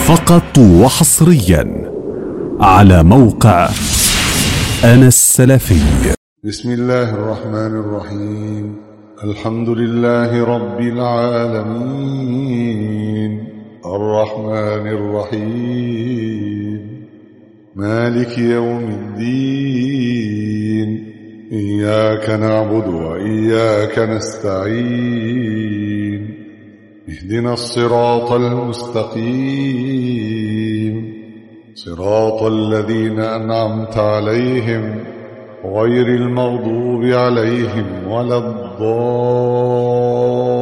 فقط وحصريا على موقع أنا السلفي. بسم الله الرحمن الرحيم. الحمد لله رب العالمين الرحمن الرحيم مالك يوم الدين. إياك نعبد وإياك نستعين. اهدنا الصراط المستقيم صراط الذين أنعمت عليهم غير المغضوب عليهم ولا الضالين.